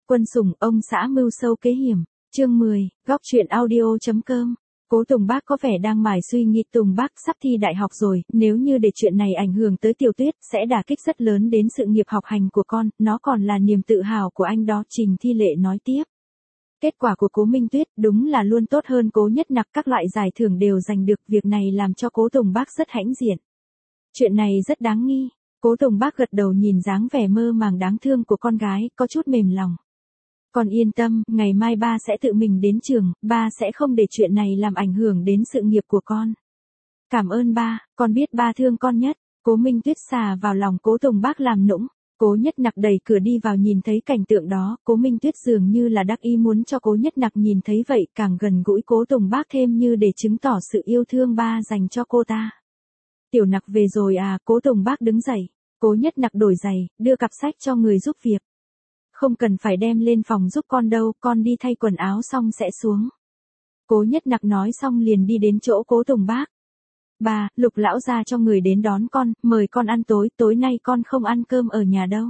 Quân sủng ông xã mưu sâu kế hiểm. Chương 10, góc truyện audio.com. Cố Tùng Bác có vẻ đang mải suy nghĩ. Tùng Bác sắp thi đại học rồi, nếu như để chuyện này ảnh hưởng tới Tiểu Tuyết, sẽ đả kích rất lớn đến sự nghiệp học hành của con, nó còn là niềm tự hào của anh đó. Trình Thi Lệ nói tiếp. Kết quả của Cố Minh Tuyết đúng là luôn tốt hơn Cố Nhất Nặc, các loại giải thưởng đều giành được, việc này làm cho Cố Tùng Bác rất hãnh diện. Chuyện này rất đáng nghi. Cố Tùng Bác gật đầu, nhìn dáng vẻ mơ màng đáng thương của con gái, có chút mềm lòng. Con yên tâm, ngày mai ba sẽ tự mình đến trường, ba sẽ không để chuyện này làm ảnh hưởng đến sự nghiệp của con. Cảm ơn ba, con biết ba thương con nhất. Cố Minh Tuyết xà vào lòng Cố Tùng Bác làm nũng. Cố Nhất Nặc đẩy cửa đi vào, nhìn thấy cảnh tượng đó, Cố Minh Tuyết dường như là đắc ý muốn cho Cố Nhất Nặc nhìn thấy vậy, càng gần gũi Cố Tùng Bác thêm như để chứng tỏ sự yêu thương ba dành cho cô ta. Tiểu Nặc về rồi à? Cố Tùng Bác đứng dậy. Cố Nhất Nặc đổi giày, đưa cặp sách cho người giúp việc. Không cần phải đem lên phòng giúp con đâu, con đi thay quần áo xong sẽ xuống. Cố Nhất Nặc nói xong liền đi đến chỗ Cố Tùng Bác. Bà, Lục lão gia cho người đến đón con, mời con ăn tối, tối nay con không ăn cơm ở nhà đâu.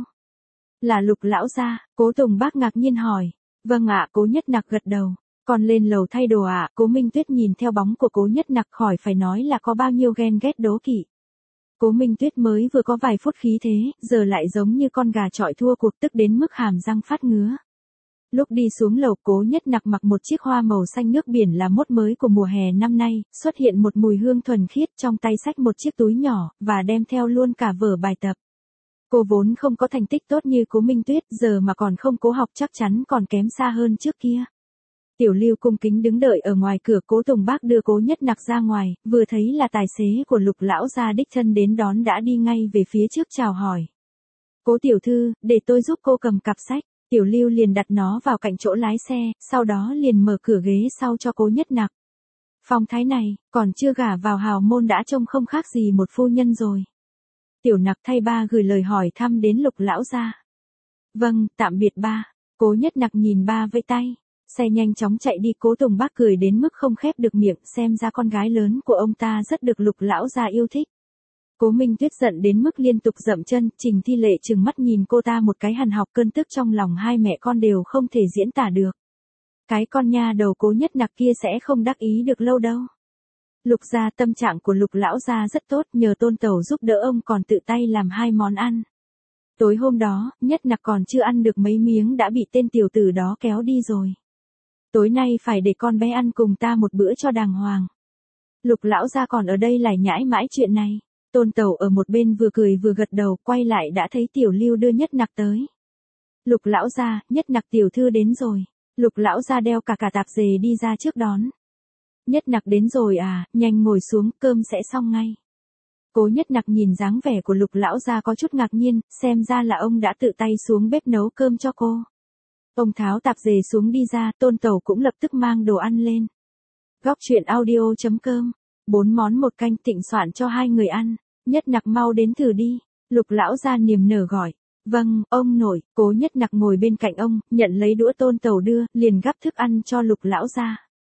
Là Lục lão gia? Cố Tùng Bác ngạc nhiên hỏi. Vâng ạ. Cố Nhất Nặc gật đầu. Con lên lầu thay đồ ạ. Cố Minh Tuyết nhìn theo bóng của Cố Nhất Nặc, khỏi phải nói là có bao nhiêu ghen ghét đố kỵ. Cố Minh Tuyết mới vừa có vài phút khí thế, giờ lại giống như con gà chọi thua cuộc, tức đến mức hàm răng phát ngứa. Lúc đi xuống lầu, Cố Nhất Nặc mặc một chiếc hoa màu xanh nước biển là mốt mới của mùa hè năm nay, xuất hiện một mùi hương thuần khiết, trong tay xách một chiếc túi nhỏ, và đem theo luôn cả vở bài tập. Cô vốn không có thành tích tốt như Cố Minh Tuyết, giờ mà còn không cố học chắc chắn còn kém xa hơn trước kia. Tiểu Lưu cung kính đứng đợi ở ngoài cửa. Cố Tùng Bác đưa Cố Nhất Nặc ra ngoài, vừa thấy là tài xế của Lục lão gia đích thân đến đón đã đi ngay về phía trước chào hỏi. Cố tiểu thư, để tôi giúp cô cầm cặp sách. Tiểu Lưu liền đặt nó vào cạnh chỗ lái xe, sau đó liền mở cửa ghế sau cho Cố Nhất Nặc. Phong thái này, còn chưa gả vào hào môn đã trông không khác gì một phu nhân rồi. Tiểu Nặc thay ba gửi lời hỏi thăm đến Lục lão gia. Vâng, tạm biệt ba. Cố Nhất Nặc nhìn ba vẫy tay. Xe nhanh chóng chạy đi. Cố Tùng Bác cười đến mức không khép được miệng, xem ra con gái lớn của ông ta rất được Lục lão gia yêu thích. Cố Minh Tuyết giận đến mức liên tục dậm chân. Trình Thi Lệ trừng mắt nhìn cô ta một cái hằn học, cơn tức trong lòng hai mẹ con đều không thể diễn tả được. Cái con nha đầu Cố Nhất Nặc kia sẽ không đắc ý được lâu đâu. Lục gia, tâm trạng của Lục lão gia rất tốt, nhờ Tôn tẩu giúp đỡ ông còn tự tay làm 2 món ăn. Tối hôm đó, Nhất Nặc còn chưa ăn được mấy miếng đã bị tên tiểu tử đó kéo đi rồi. Tối nay phải để con bé ăn cùng ta một bữa cho đàng hoàng. Lục lão gia còn ở đây lải nhải mãi chuyện này. Tôn tẩu ở một bên vừa cười vừa gật đầu, quay lại đã thấy Tiểu Lưu đưa Nhất Nặc tới. Lục lão gia, Nhất Nặc tiểu thư đến rồi. Lục lão gia đeo cả tạp dề đi ra trước đón. Nhất Nặc đến rồi à, nhanh ngồi xuống, cơm sẽ xong ngay. Cố Nhất Nặc nhìn dáng vẻ của Lục lão gia có chút ngạc nhiên, xem ra là ông đã tự tay xuống bếp nấu cơm cho cô. Ông tháo tạp dề xuống đi ra, Tôn tẩu cũng lập tức mang đồ ăn lên. Góc truyện audio.com. 4 món 1 canh, Thịnh soạn cho 2 người ăn. Nhất Nặc mau đến thử đi. Lục lão gia niềm nở gọi. Vâng, ông nội. Cố Nhất Nặc ngồi bên cạnh ông, nhận lấy đũa Tôn tẩu đưa, liền gắp thức ăn cho Lục lão gia.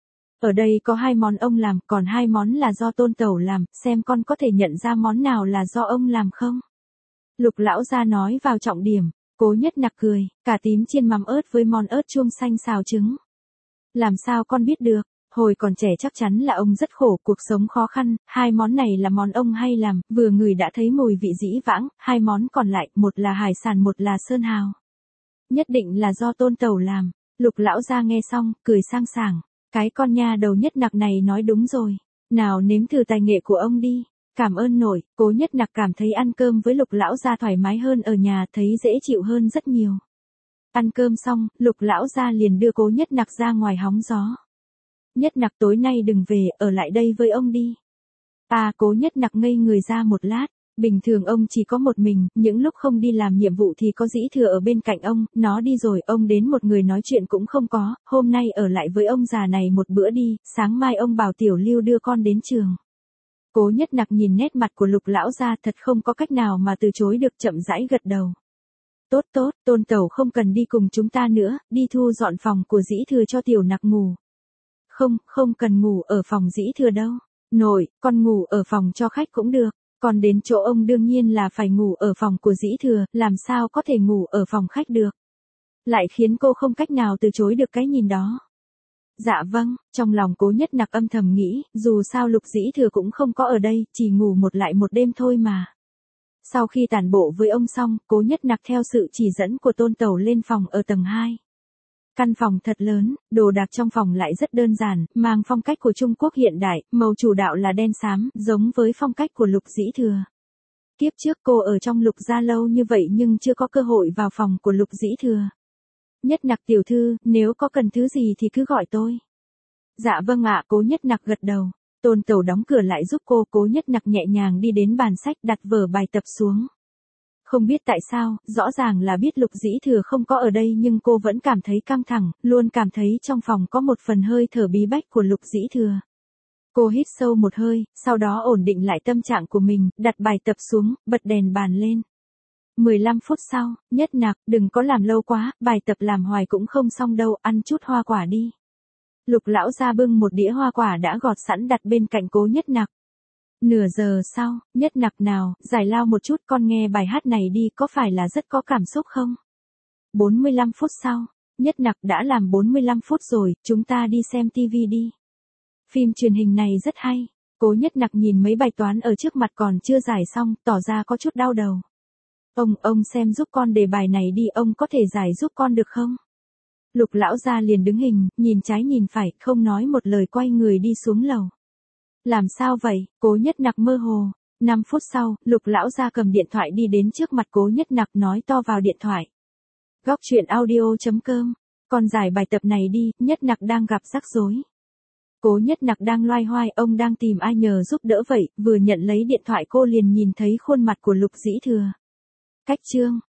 Ở đây có 2 món ông làm, còn 2 món là do Tôn tẩu làm, xem con có thể nhận ra món nào là do ông làm không? Lục lão gia nói vào trọng điểm. Cố Nhất Nặc cười, cà tím chiên mắm ớt với món ớt chuông xanh xào trứng. Làm sao con biết được? Hồi còn trẻ chắc chắn là ông rất khổ, cuộc sống khó khăn, 2 món này là món ông hay làm, vừa ngửi đã thấy mùi vị dĩ vãng, 2 món còn lại, một là hải sản một là sơn hào. Nhất định là do Tôn tẩu làm. Lục lão gia nghe xong, cười sang sảng. Cái con nha đầu Nhất Nặc này nói đúng rồi. Nào nếm thử tài nghệ của ông đi. Cảm ơn nội. Cố Nhất Nặc cảm thấy ăn cơm với Lục lão gia thoải mái hơn ở nhà, thấy dễ chịu hơn rất nhiều. Ăn cơm xong, Lục lão gia liền đưa Cố Nhất Nặc ra ngoài hóng gió. Nhất Nặc tối nay đừng về, ở lại đây với ông đi. À, Cố Nhất Nặc ngây người ra một lát. Bình thường ông chỉ có một mình, những lúc không đi làm nhiệm vụ thì có Dĩ Thừa ở bên cạnh ông, nó đi rồi ông đến một người nói chuyện cũng không có, hôm nay ở lại với ông già này một bữa đi, sáng mai ông bảo Tiểu Lưu đưa con đến trường. Cố Nhất Nặc nhìn nét mặt của Lục lão gia, thật không có cách nào mà từ chối được, chậm rãi gật đầu. Tốt tốt, Tôn tẩu không cần đi cùng chúng ta nữa, đi thu dọn phòng của Dĩ Thừa cho Tiểu Nặc ngủ. Không cần ngủ ở phòng Dĩ Thừa đâu. Nội, con ngủ ở phòng cho khách cũng được. Còn đến chỗ ông đương nhiên là phải ngủ ở phòng của Dĩ Thừa, làm sao có thể ngủ ở phòng khách được. lại khiến cô không cách nào từ chối được cái nhìn đó. Dạ vâng, trong lòng Cố Nhất Nặc âm thầm nghĩ, dù sao Lục Dĩ Thừa cũng không có ở đây, chỉ ngủ một lại một đêm thôi mà. Sau khi tản bộ với ông xong, Cố Nhất Nặc theo sự chỉ dẫn của Tôn Tẩu lên phòng ở tầng 2. Căn phòng thật lớn, đồ đạc trong phòng lại rất đơn giản, mang phong cách của Trung Quốc hiện đại, màu chủ đạo là đen xám, giống với phong cách của Lục Dĩ Thừa. Kiếp trước cô ở trong Lục gia lâu như vậy nhưng chưa có cơ hội vào phòng của Lục Dĩ Thừa. Nhất Nặc tiểu thư, nếu có cần thứ gì thì cứ gọi tôi. Dạ vâng ạ, Cố Nhất Nặc gật đầu. Tôn Tẩu đóng cửa lại giúp cô, Cố Nhất Nặc nhẹ nhàng đi đến bàn sách đặt vở bài tập xuống. Không biết tại sao, rõ ràng là biết Lục Dĩ Thừa không có ở đây nhưng cô vẫn cảm thấy căng thẳng, luôn cảm thấy trong phòng có một phần hơi thở bí bách của Lục Dĩ Thừa. Cô hít sâu một hơi, sau đó ổn định lại tâm trạng của mình, đặt bài tập xuống, bật đèn bàn lên. 15 phút sau, Nhất Nặc, đừng có làm lâu quá, bài tập làm hoài cũng không xong đâu, ăn chút hoa quả đi. Lục lão ra bưng một đĩa hoa quả đã gọt sẵn đặt bên cạnh Cố Nhất Nặc. Nửa giờ sau, Nhất Nặc nào, giải lao một chút, con nghe bài hát này đi, có phải là rất có cảm xúc không? 45 phút sau, Nhất Nặc đã làm 45 phút rồi, chúng ta đi xem TV đi. Phim truyền hình này rất hay. Cố Nhất Nặc nhìn mấy bài toán ở trước mặt còn chưa giải xong, tỏ ra có chút đau đầu. Ông xem giúp con đề bài này đi, ông có thể giải giúp con được không? Lục lão gia liền đứng hình, nhìn trái nhìn phải, không nói một lời quay người đi xuống lầu. Làm sao vậy? Cố Nhất Nặc mơ hồ. 5 phút sau, Lục lão gia cầm điện thoại đi đến trước mặt Cố Nhất Nặc nói to vào điện thoại. Góc truyện audio.com. Con giải bài tập này đi, Nhất Nặc đang gặp rắc rối. Cố Nhất Nặc đang loay hoay, ông đang tìm ai nhờ giúp đỡ vậy, vừa nhận lấy điện thoại cô liền nhìn thấy khuôn mặt của Lục Dĩ Thừa. Cách chương.